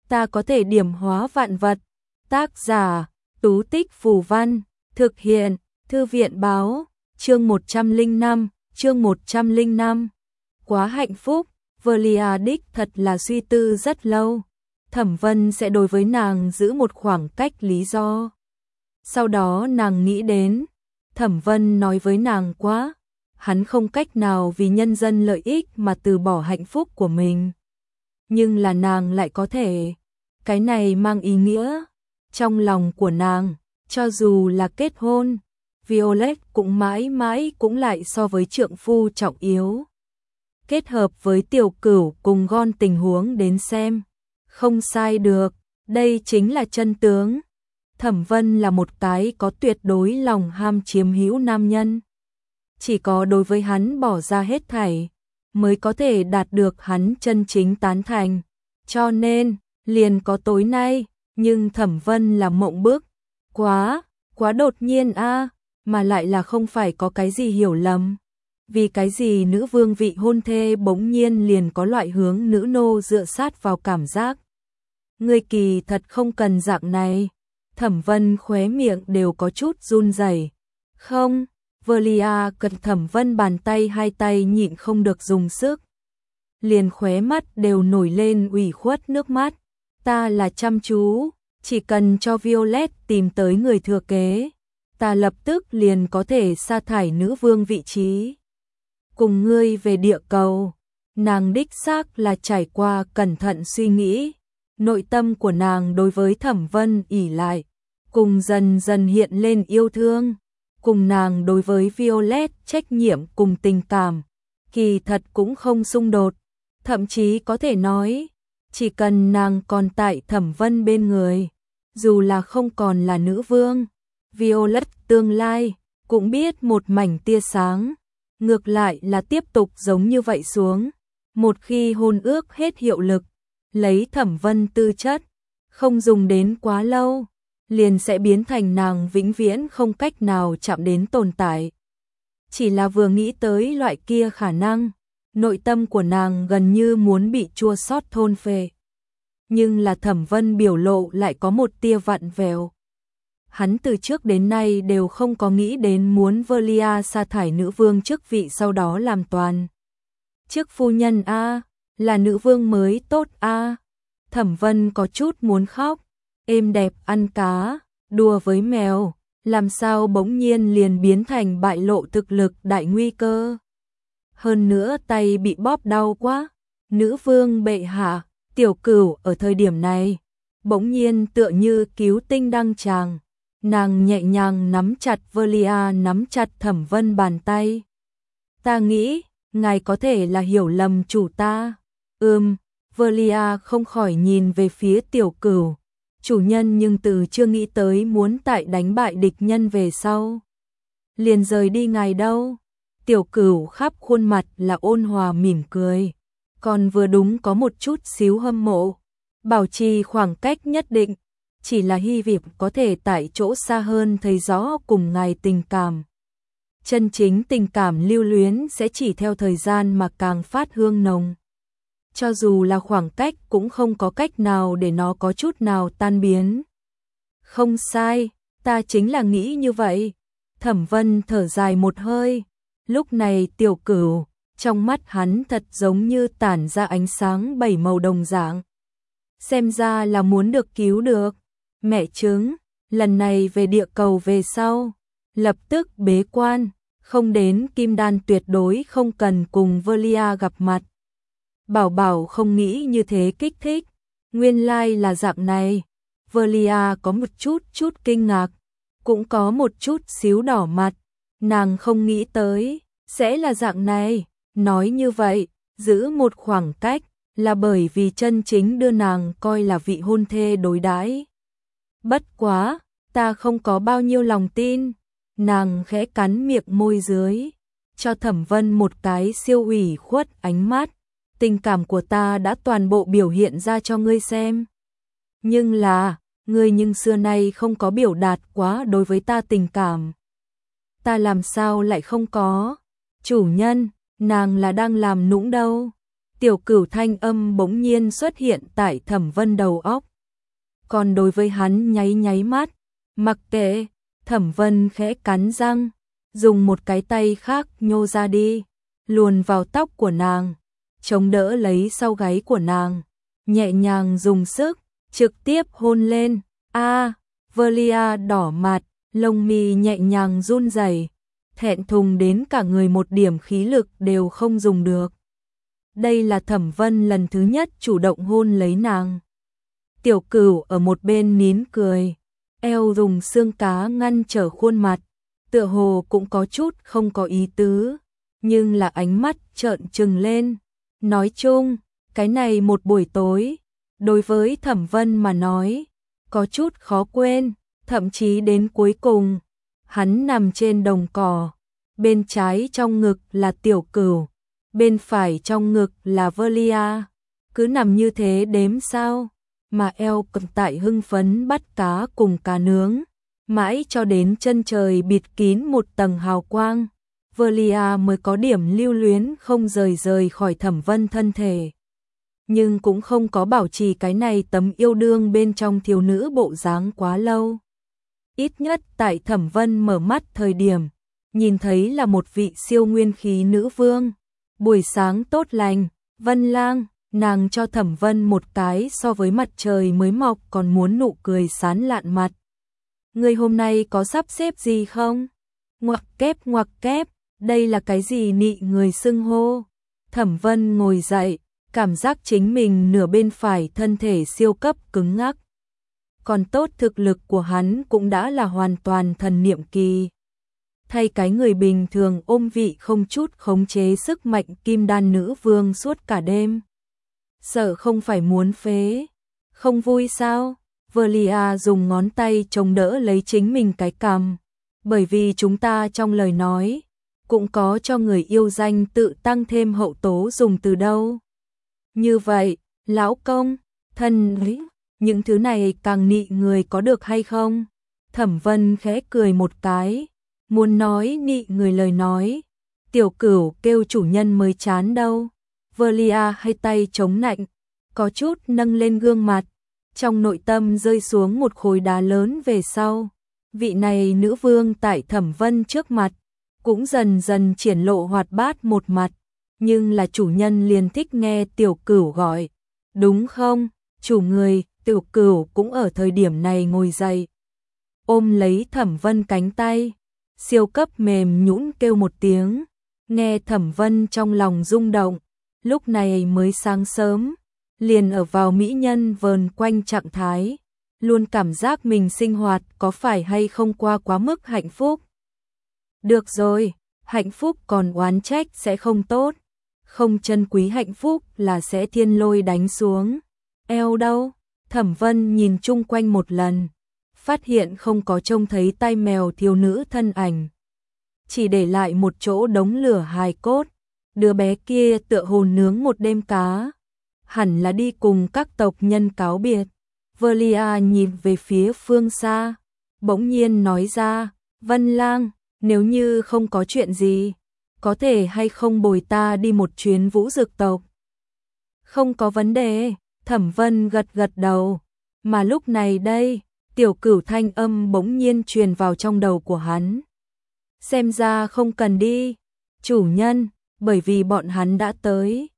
ta có thể điểm hóa vạn vật. Tác giả, Tú Tích Phù Văn, thực hiện, Thư viện báo, chương 105. Quá hạnh phúc, Valia đích thật là suy tư rất lâu. Thẩm Vân sẽ đối với nàng giữ một khoảng cách lý do. Sau đó nàng nghĩ đến, Thẩm Vân nói với nàng quá, hắn không cách nào vì nhân dân lợi ích mà từ bỏ hạnh phúc của mình. Nhưng là nàng lại có thể. Cái này mang ý nghĩa, trong lòng của nàng, cho dù là kết hôn, Violet cũng mãi mãi cũng lại so với trượng phu trọng yếu. Kết hợp với Tiểu Cửu cùng Gon tình huống đến xem, không sai được, đây chính là chân tướng. Thẩm Vân là một cái có tuyệt đối lòng ham chiếm hữu nam nhân. Chỉ có đối với hắn bỏ ra hết thảy, mới có thể đạt được hắn chân chính tán thành. Cho nên, liền có tối nay, nhưng Thẩm Vân là mộng bức. Quá đột nhiên a, mà lại là không phải có cái gì hiểu lầm. Vì cái gì nữ vương vị hôn thê bỗng nhiên liền có loại hướng nữ nô dựa sát vào cảm giác. Ngươi kỳ thật không cần dạng này. Thẩm Vân khóe miệng đều có chút run rẩy. Không, Valia cần Thẩm Vân bàn tay hai tay nhịn không được dùng sức. Liền khóe mắt đều nổi lên ủy khuất nước mắt. Ta là chăm chú, chỉ cần cho Violet tìm tới người thừa kế, ta lập tức liền có thể sa thải nữ vương vị trí. Cùng ngươi về địa cầu, nàng đích xác là trải qua cẩn thận suy nghĩ, nội tâm của nàng đối với Thẩm Vân ỷ lại, cùng dần dần hiện lên yêu thương, cùng nàng đối với Violet trách nhiệm cùng tình cảm, kỳ thật cũng không xung đột, thậm chí có thể nói, chỉ cần nàng còn tại Thẩm Vân bên người, dù là không còn là nữ vương, Violet tương lai cũng biết một mảnh tia sáng. Ngược lại là tiếp tục giống như vậy xuống, một khi hôn ước hết hiệu lực, lấy Thẩm Vân tư chất, không dùng đến quá lâu, liền sẽ biến thành nàng vĩnh viễn không cách nào chạm đến tồn tại. Chỉ là vừa nghĩ tới loại kia khả năng, nội tâm của nàng gần như muốn bị chua xót thôn phệ. Nhưng là Thẩm Vân biểu lộ lại có một tia vặn vẹo. Hắn từ trước đến nay đều không có nghĩ đến muốn Valia sa thải nữ vương chức vị sau đó làm toàn chức phu nhân a, là nữ vương mới tốt a. Thẩm Vân có chút muốn khóc, êm đẹp ăn cá, đùa với mèo, làm sao bỗng nhiên liền biến thành bại lộ thực lực đại nguy cơ. Hơn nữa tay bị bóp đau quá, nữ vương bệ hạ, Tiểu Cửu ở thời điểm này, bỗng nhiên tựa như cứu tinh đăng tràng. Nàng nhẹ nhàng nắm chặt Valia, nắm chặt Thẩm Vân bàn tay. Ta nghĩ, ngài có thể là hiểu lầm chủ ta. Valia không khỏi nhìn về phía Tiểu Cửu. Chủ nhân nhưng từ chưa nghĩ tới muốn tại đánh bại địch nhân về sau. Liền rời đi ngài đâu. Tiểu Cửu khắp khuôn mặt là ôn hòa mỉm cười. Còn vừa đúng có một chút xíu hâm mộ. Bảo trì khoảng cách nhất định. Chỉ là hy vọng có thể tại chỗ xa hơn thấy rõ cùng ngài tình cảm. Chân chính tình cảm lưu luyến sẽ chỉ theo thời gian mà càng phát hương nồng. Cho dù là khoảng cách cũng không có cách nào để nó có chút nào tan biến. Không sai, ta chính là nghĩ như vậy. Thẩm Vân thở dài một hơi. Lúc này Tiểu Cửu, trong mắt hắn thật giống như tản ra ánh sáng bảy màu đồng dạng. Xem ra là muốn được cứu được. Mẹ chứng, lần này về địa cầu về sau, lập tức bế quan, không đến Kim Đan tuyệt đối không cần cùng Valia gặp mặt. Bảo Bảo không nghĩ như thế kích thích, nguyên lai là dạng này. Valia có một chút kinh ngạc, cũng có một chút xíu đỏ mặt, nàng không nghĩ tới, sẽ là dạng này, nói như vậy, giữ một khoảng cách, là bởi vì chân chính đưa nàng coi là vị hôn thê đối đãi. Bất quá, ta không có bao nhiêu lòng tin. Nàng khẽ cắn miệng môi dưới, cho Thẩm Vân một cái siêu ủy khuất ánh mắt. Tình cảm của ta đã toàn bộ biểu hiện ra cho ngươi xem. Nhưng là, ngươi nhưng xưa nay không có biểu đạt quá đối với ta tình cảm. Ta làm sao lại không có? Chủ nhân, nàng là đang làm nũng đâu. Tiểu Cửu thanh âm bỗng nhiên xuất hiện tại Thẩm Vân đầu óc. Còn đối với hắn nháy nháy mắt, mặc kệ, Thẩm Vân khẽ cắn răng, dùng một cái tay khác nhô ra đi, luồn vào tóc của nàng, chống đỡ lấy sau gáy của nàng, nhẹ nhàng dùng sức, trực tiếp hôn lên. Velia đỏ mặt, lông mi nhẹ nhàng run rẩy, thẹn thùng đến cả người một điểm khí lực đều không dùng được. Đây là Thẩm Vân lần thứ nhất chủ động hôn lấy nàng. Tiểu Cửu ở một bên nín cười, eo dùng xương cá ngăn trở khuôn mặt, tựa hồ cũng có chút không có ý tứ, nhưng là ánh mắt trợn trừng lên. Nói chung, cái này một buổi tối, đối với Thẩm Vân mà nói, có chút khó quên, thậm chí đến cuối cùng, hắn nằm trên đồng cỏ, bên trái trong ngực là Tiểu Cửu, bên phải trong ngực là Velia, cứ nằm như thế đếm sao, mà eo cầm tại hưng phấn bắt cá cùng cá nướng, mãi cho đến chân trời bịt kín một tầng hào quang, Velia mới có điểm lưu luyến không rời khỏi Thẩm Vân thân thể. Nhưng cũng không có bảo trì cái này tấm yêu đương bên trong thiếu nữ bộ dáng quá lâu. Ít nhất tại Thẩm Vân mở mắt thời điểm, nhìn thấy là một vị siêu nguyên khí nữ vương. Buổi sáng tốt lành, Vân Lang, nàng cho Thẩm Vân một cái so với mặt trời mới mọc còn muốn nụ cười sán lạn mặt. Người hôm nay có sắp xếp gì không? Ngoặc kép, đây là cái gì nị người xưng hô? Thẩm Vân ngồi dậy, cảm giác chính mình nửa bên phải thân thể siêu cấp cứng ngắc. Còn tốt thực lực của hắn cũng đã là hoàn toàn thần niệm kỳ. Thay cái người bình thường ôm vị không chút khống chế sức mạnh kim đan nữ vương suốt cả đêm. Sợ không phải muốn phế. Không vui sao? Velia dùng ngón tay chống đỡ lấy chính mình cái cằm. Bởi vì chúng ta trong lời nói, cũng có cho người yêu danh tự tăng thêm hậu tố dùng từ đâu. Như vậy, lão công, thân ấy, những thứ này càng nị người có được hay không? Thẩm Vân khẽ cười một cái, muốn nói nị người lời nói. Tiểu Cửu kêu chủ nhân mới chán đâu. Velia hai tay chống nạnh, có chút nâng lên gương mặt, trong nội tâm rơi xuống một khối đá lớn về sau. Vị này nữ vương tại Thẩm Vân trước mặt, cũng dần dần triển lộ hoạt bát một mặt, nhưng là chủ nhân liền thích nghe Tiểu Cửu gọi. Đúng không? Chủ người, Tiểu Cửu cũng ở thời điểm này ngồi dậy, ôm lấy Thẩm Vân cánh tay, siêu cấp mềm nhũn kêu một tiếng, nghe Thẩm Vân trong lòng rung động, lúc này mới sáng sớm, liền ở vào mỹ nhân vờn quanh trạng thái, luôn cảm giác mình sinh hoạt có phải hay không qua quá mức hạnh phúc. Được rồi, hạnh phúc còn oán trách sẽ không tốt, không trân quý hạnh phúc là sẽ thiên lôi đánh xuống. Eo đâu? Thẩm Vân nhìn chung quanh một lần, phát hiện không có trông thấy tai mèo thiếu nữ thân ảnh, chỉ để lại một chỗ đống lửa hài cốt. Đứa bé kia tựa hồ nướng một đêm cá, hẳn là đi cùng các tộc nhân cáo biệt. Velia nhìn về phía phương xa, bỗng nhiên nói ra, Vân Lang, nếu như không có chuyện gì, có thể hay không bồi ta đi một chuyến Vũ Dực tộc? Không có vấn đề, Thẩm Vân gật gật đầu, mà lúc này đây, Tiểu Cửu thanh âm bỗng nhiên truyền vào trong đầu của hắn. Xem ra không cần đi, chủ nhân, bởi vì bọn hắn đã tới.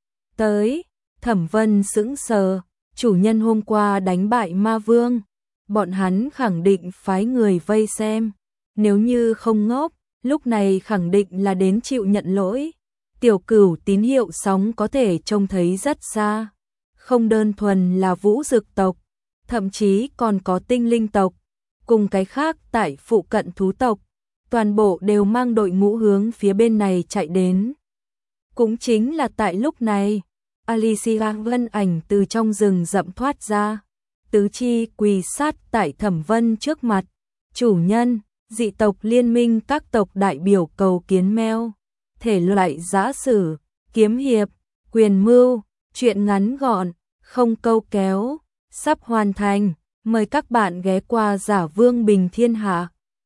Thẩm Vân sững sờ, chủ nhân hôm qua đánh bại ma vương, bọn hắn khẳng định phái người vây xem, nếu như không ngốc, lúc này khẳng định là đến chịu nhận lỗi. Tiểu Cửu tín hiệu sóng có thể trông thấy rất xa, không đơn thuần là Vũ Dực tộc, thậm chí còn có tinh linh tộc, cùng cái khác tại phụ cận thú tộc, toàn bộ đều mang đội ngũ hướng phía bên này chạy đến. Cũng chính là tại lúc này, Alicia Vân ảnh từ trong rừng rậm thoát ra, tứ chi quỳ sát tại Thẩm Vân trước mặt. Chủ nhân, dị tộc liên minh các tộc đại biểu cầu kiến meo, thể loại giã sử, kiếm hiệp, quyền mưu, truyện ngắn gọn, không câu kéo, sắp hoàn thành, mời các bạn ghé qua Giả Vương Bình Thiên Hạ.